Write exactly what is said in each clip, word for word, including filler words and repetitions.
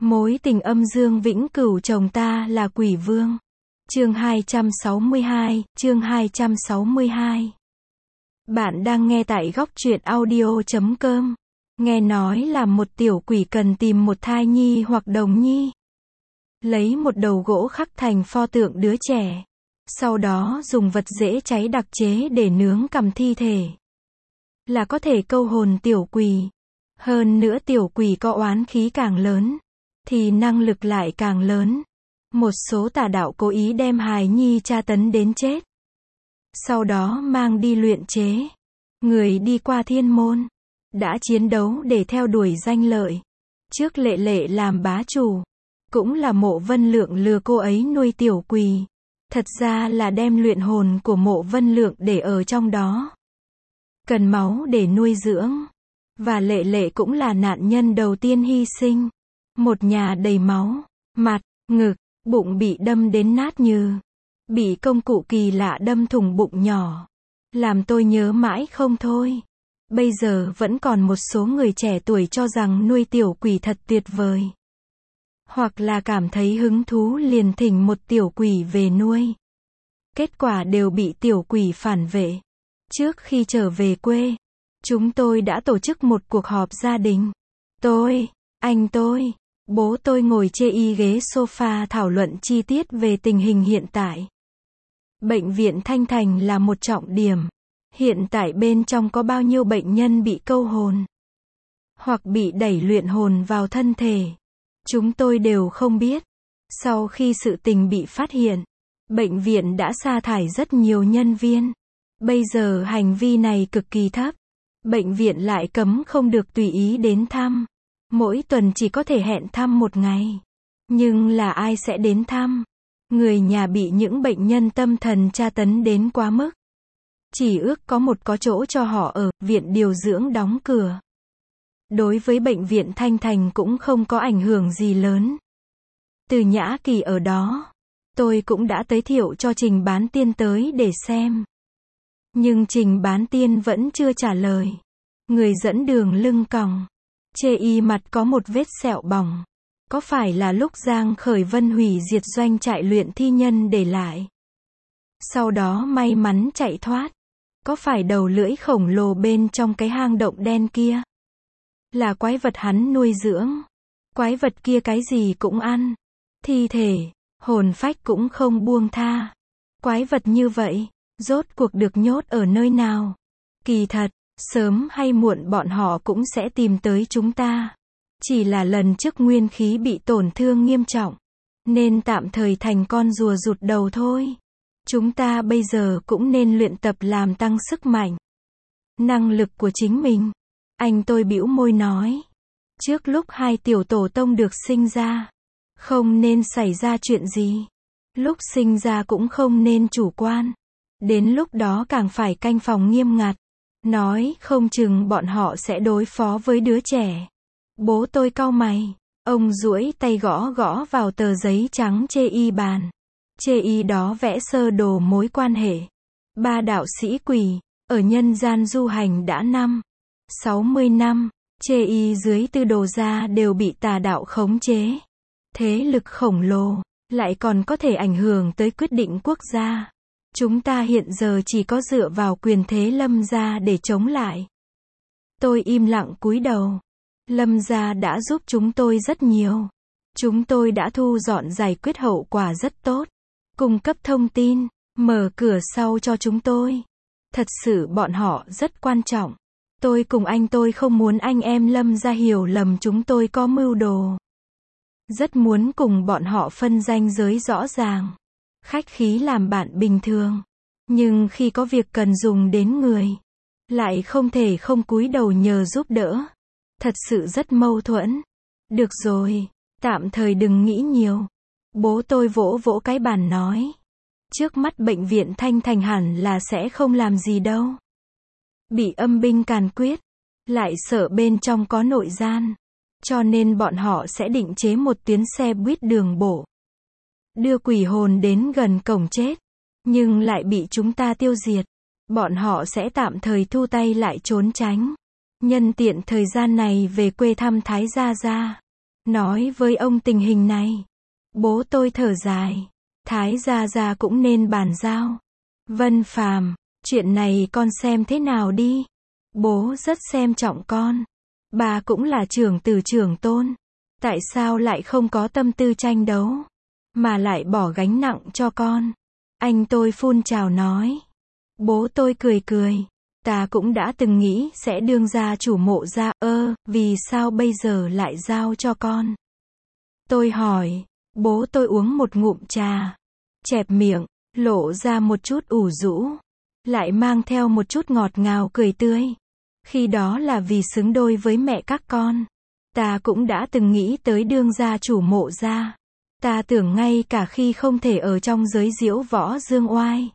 Mối tình âm dương vĩnh cửu chồng ta là quỷ vương. Chương hai trăm sáu mươi hai, chương hai trăm sáu mươi hai. Bạn đang nghe tại góc truyện audio chấm com. Nghe nói là một tiểu quỷ cần tìm một thai nhi hoặc đồng nhi. Lấy một đầu gỗ khắc thành pho tượng đứa trẻ. Sau đó dùng vật dễ cháy đặc chế để nướng cầm thi thể. Là có thể câu hồn tiểu quỷ. Hơn nữa tiểu quỷ có oán khí càng lớn, thì năng lực lại càng lớn. Một số tà đạo cố ý đem hài nhi tra tấn đến chết. Sau đó mang đi luyện chế. Người đi qua thiên môn. Đã chiến đấu để theo đuổi danh lợi. Trước Lệ Lệ làm bá chủ. Cũng là Mộ Vân Lượng lừa cô ấy nuôi tiểu quỷ. Thật ra là đem luyện hồn của Mộ Vân Lượng để ở trong đó. Cần máu để nuôi dưỡng. Và Lệ Lệ cũng là nạn nhân đầu tiên hy sinh. Một nhà đầy máu. Mặt, ngực, bụng bị đâm đến nát như. Bị công cụ kỳ lạ đâm thủng bụng nhỏ. Làm tôi nhớ mãi không thôi. Bây giờ vẫn còn một số người trẻ tuổi cho rằng nuôi tiểu quỷ thật tuyệt vời. Hoặc là cảm thấy hứng thú liền thỉnh một tiểu quỷ về nuôi. Kết quả đều bị tiểu quỷ phản vệ. Trước khi trở về quê, chúng tôi đã tổ chức một cuộc họp gia đình. Tôi, anh tôi, bố tôi ngồi chê y ghế sofa thảo luận chi tiết về tình hình hiện tại. Bệnh viện Thanh Thành là một trọng điểm. Hiện tại bên trong có bao nhiêu bệnh nhân bị câu hồn, hoặc bị đẩy luyện hồn vào thân thể. Chúng tôi đều không biết. Sau khi sự tình bị phát hiện, bệnh viện đã sa thải rất nhiều nhân viên. Bây giờ hành vi này cực kỳ thấp. Bệnh viện lại cấm không được tùy ý đến thăm. Mỗi tuần chỉ có thể hẹn thăm một ngày. Nhưng là ai sẽ đến thăm? Người nhà bị những bệnh nhân tâm thần tra tấn đến quá mức. Chỉ ước có một có chỗ cho họ ở, viện điều dưỡng đóng cửa. Đối với bệnh viện Thanh Thành cũng không có ảnh hưởng gì lớn. Từ Nhã Kỳ ở đó, tôi cũng đã giới thiệu cho Trình Bán Tiên tới để xem. Nhưng Trình Bán Tiên vẫn chưa trả lời. Người dẫn đường lưng còng. Chê y mặt có một vết sẹo bỏng. Có phải là lúc Giang Khởi Vân hủy diệt doanh trại luyện thi nhân để lại? Sau đó may mắn chạy thoát. Có phải đầu lưỡi khổng lồ bên trong cái hang động đen kia? Là quái vật hắn nuôi dưỡng. Quái vật kia cái gì cũng ăn. Thi thể, hồn phách cũng không buông tha. Quái vật như vậy, rốt cuộc được nhốt ở nơi nào? Kỳ thật, sớm hay muộn bọn họ cũng sẽ tìm tới chúng ta. Chỉ là lần trước nguyên khí bị tổn thương nghiêm trọng, nên tạm thời thành con rùa rụt đầu thôi. Chúng ta bây giờ cũng nên luyện tập làm tăng sức mạnh, năng lực của chính mình. Anh tôi bĩu môi nói. Trước lúc hai tiểu tổ tông được sinh ra, không nên xảy ra chuyện gì. Lúc sinh ra cũng không nên chủ quan. Đến lúc đó càng phải canh phòng nghiêm ngặt. Nói không chừng bọn họ sẽ đối phó với đứa trẻ. Bố tôi cau mày. Ông duỗi tay gõ gõ vào tờ giấy trắng chê y bàn. Chê y đó vẽ sơ đồ mối quan hệ. Ba đạo sĩ quỷ, ở nhân gian du hành đã năm, sáu mươi năm. Chê y dưới tư đồ ra đều bị tà đạo khống chế. Thế lực khổng lồ, lại còn có thể ảnh hưởng tới quyết định quốc gia. Chúng ta hiện giờ chỉ có dựa vào quyền thế Lâm gia để chống lại. Tôi im lặng cúi đầu. Lâm gia đã giúp chúng tôi rất nhiều. Chúng tôi đã thu dọn giải quyết hậu quả rất tốt. Cung cấp thông tin, mở cửa sau cho chúng tôi. Thật sự bọn họ rất quan trọng. Tôi cùng anh tôi không muốn anh em Lâm gia hiểu lầm chúng tôi có mưu đồ. Rất muốn cùng bọn họ phân ranh giới rõ ràng. Khách khí làm bạn bình thường. Nhưng khi có việc cần dùng đến người, lại không thể không cúi đầu nhờ giúp đỡ. Thật sự rất mâu thuẫn. Được rồi, tạm thời đừng nghĩ nhiều. Bố tôi vỗ vỗ cái bàn nói. Trước mắt bệnh viện Thanh Thành hẳn là sẽ không làm gì đâu. Bị âm binh càn quyết, lại sợ bên trong có nội gian. Cho nên bọn họ sẽ định chế một tuyến xe buýt đường bộ. Đưa quỷ hồn đến gần cổng chết. Nhưng lại bị chúng ta tiêu diệt. Bọn họ sẽ tạm thời thu tay lại trốn tránh. Nhân tiện thời gian này về quê thăm Thái Gia Gia. nói với ông tình hình này. Bố tôi thở dài. Thái gia gia cũng nên bàn giao. Vân Phàm, chuyện này con xem thế nào đi. Bố rất xem trọng con. Bà cũng là trưởng tử trưởng tôn. Tại sao lại không có tâm tư tranh đấu, mà lại bỏ gánh nặng cho con? Anh tôi phun trào nói. Bố tôi cười cười. Ta cũng đã từng nghĩ sẽ đương gia chủ Mộ gia, ơ, vì sao bây giờ lại giao cho con? Tôi hỏi. Bố tôi uống một ngụm trà, chẹp miệng, lộ ra một chút ủ rũ, lại mang theo một chút ngọt ngào cười tươi. Khi đó là vì xứng đôi với mẹ các con. Ta cũng đã từng nghĩ tới đương gia chủ Mộ gia. Ta tưởng ngay cả khi không thể ở trong giới diễu võ dương oai,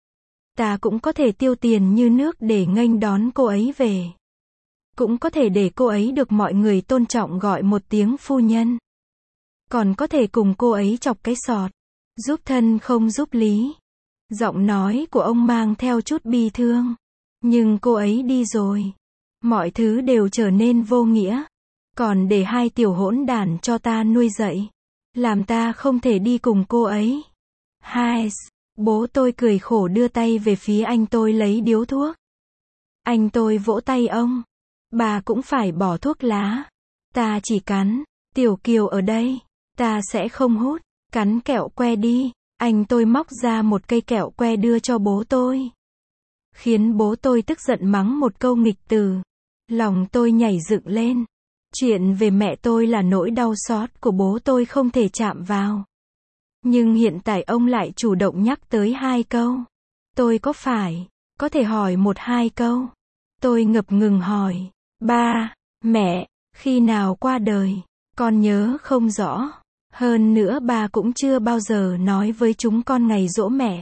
ta cũng có thể tiêu tiền như nước để nghênh đón cô ấy về. Cũng có thể để cô ấy được mọi người tôn trọng gọi một tiếng phu nhân. Còn có thể cùng cô ấy chọc cái sọt. Giúp thân không giúp lý. Giọng nói của ông mang theo chút bi thương. Nhưng cô ấy đi rồi. Mọi thứ đều trở nên vô nghĩa. Còn để hai tiểu hỗn đản cho ta nuôi dạy. Làm ta không thể đi cùng cô ấy. Hai, bố tôi cười khổ đưa tay về phía anh tôi lấy điếu thuốc. Anh tôi vỗ tay ông. Bà cũng phải bỏ thuốc lá. Ta chỉ cắn. Tiểu Kiều ở đây. Ta sẽ không hút. Cắn kẹo que đi. Anh tôi móc ra một cây kẹo que đưa cho bố tôi. Khiến bố tôi tức giận mắng một câu nghịch từ. Lòng tôi nhảy dựng lên. Chuyện về mẹ tôi là nỗi đau xót của bố tôi không thể chạm vào. Nhưng hiện tại ông lại chủ động nhắc tới hai câu. Tôi có phải có thể hỏi một hai câu? Tôi ngập ngừng hỏi. Ba, mẹ, khi nào qua đời? Con nhớ không rõ. Hơn nữa bà cũng chưa bao giờ nói với chúng con ngày giỗ mẹ.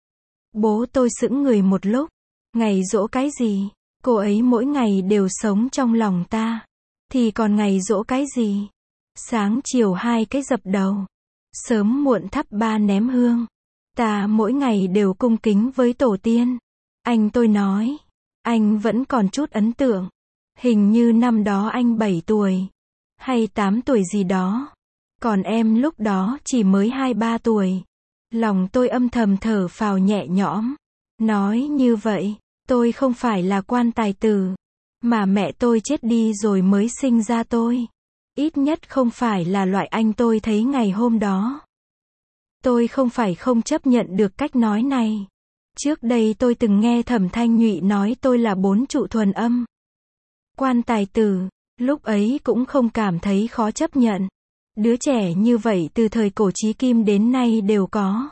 Bố tôi sững người một lúc. Ngày giỗ cái gì? Cô ấy mỗi ngày đều sống trong lòng ta. Thì còn ngày giỗ cái gì? Sáng chiều hai cái dập đầu. Sớm muộn thắp ba ném hương. Ta mỗi ngày đều cung kính với tổ tiên. Anh tôi nói. Anh vẫn còn chút ấn tượng. Hình như năm đó anh bảy tuổi. Hay tám tuổi gì đó. Còn em lúc đó chỉ mới hai ba tuổi. Lòng tôi âm thầm thở phào nhẹ nhõm. Nói như vậy, tôi không phải là quan tài tử. Mà mẹ tôi chết đi rồi mới sinh ra tôi. Ít nhất không phải là loại anh tôi thấy ngày hôm đó. Tôi không phải không chấp nhận được cách nói này. Trước đây tôi từng nghe Thẩm Thanh Nhụy nói tôi là bốn trụ thuần âm. Quan tài tử, lúc ấy cũng không cảm thấy khó chấp nhận. Đứa trẻ như vậy từ thời cổ chí kim đến nay đều có.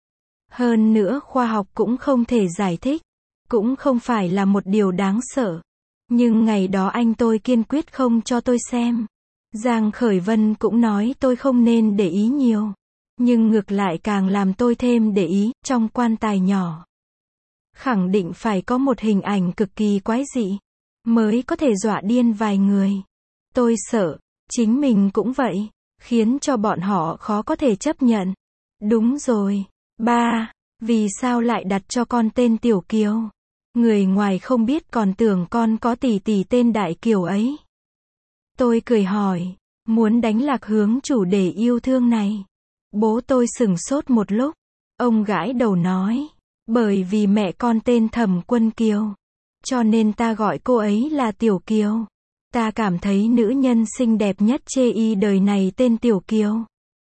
Hơn nữa khoa học cũng không thể giải thích. Cũng không phải là một điều đáng sợ. Nhưng ngày đó anh tôi kiên quyết không cho tôi xem. Giang Khởi Vân cũng nói tôi không nên để ý nhiều. Nhưng ngược lại càng làm tôi thêm để ý, trong quan tài nhỏ. Khẳng định phải có một hình ảnh cực kỳ quái dị. Mới có thể dọa điên vài người. Tôi sợ, chính mình cũng vậy. Khiến cho bọn họ khó có thể chấp nhận. Đúng rồi. Ba, vì sao lại đặt cho con tên Tiểu Kiều? Người ngoài không biết còn tưởng con có tỷ tỷ tên Đại Kiều ấy. Tôi cười hỏi. Muốn đánh lạc hướng chủ đề yêu thương này. Bố tôi sửng sốt một lúc. Ông gãi đầu nói. Bởi vì mẹ con tên Thẩm Quân Kiều. Cho nên ta gọi cô ấy là Tiểu Kiều. Ta cảm thấy nữ nhân xinh đẹp nhất chê y đời này tên Tiểu Kiều.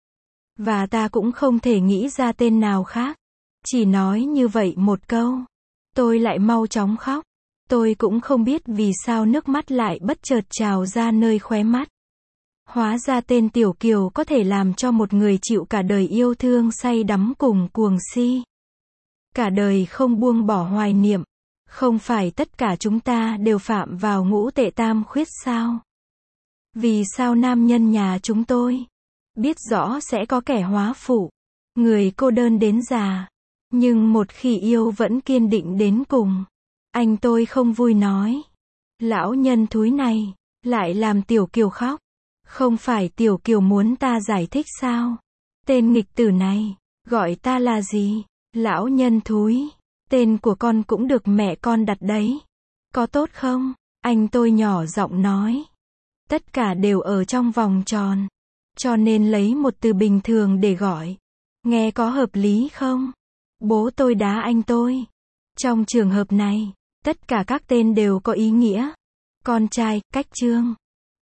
Và ta cũng không thể nghĩ ra tên nào khác. Chỉ nói như vậy một câu. Tôi lại mau chóng khóc. Tôi cũng không biết vì sao nước mắt lại bất chợt trào ra nơi khóe mắt. Hóa ra tên Tiểu Kiều có thể làm cho một người chịu cả đời yêu thương say đắm cùng cuồng si. Cả đời không buông bỏ hoài niệm. Không phải tất cả chúng ta đều phạm vào ngũ tệ tam khuyết sao? Vì sao nam nhân nhà chúng tôi biết rõ sẽ có kẻ hóa phụ, người cô đơn đến già, nhưng một khi yêu vẫn kiên định đến cùng? Anh tôi không vui nói. Lão nhân thúi này lại làm Tiểu Kiều khóc. Không phải Tiểu Kiều muốn ta giải thích sao? Tên nghịch tử này gọi ta là gì? Lão nhân thúi. Tên của con cũng được mẹ con đặt đấy. Có tốt không? Anh tôi nhỏ giọng nói. Tất cả đều ở trong vòng tròn. cho nên lấy một từ bình thường để gọi. Nghe có hợp lý không? Bố tôi đá anh tôi. Trong trường hợp này, tất cả các tên đều có ý nghĩa. Con trai, cách chương.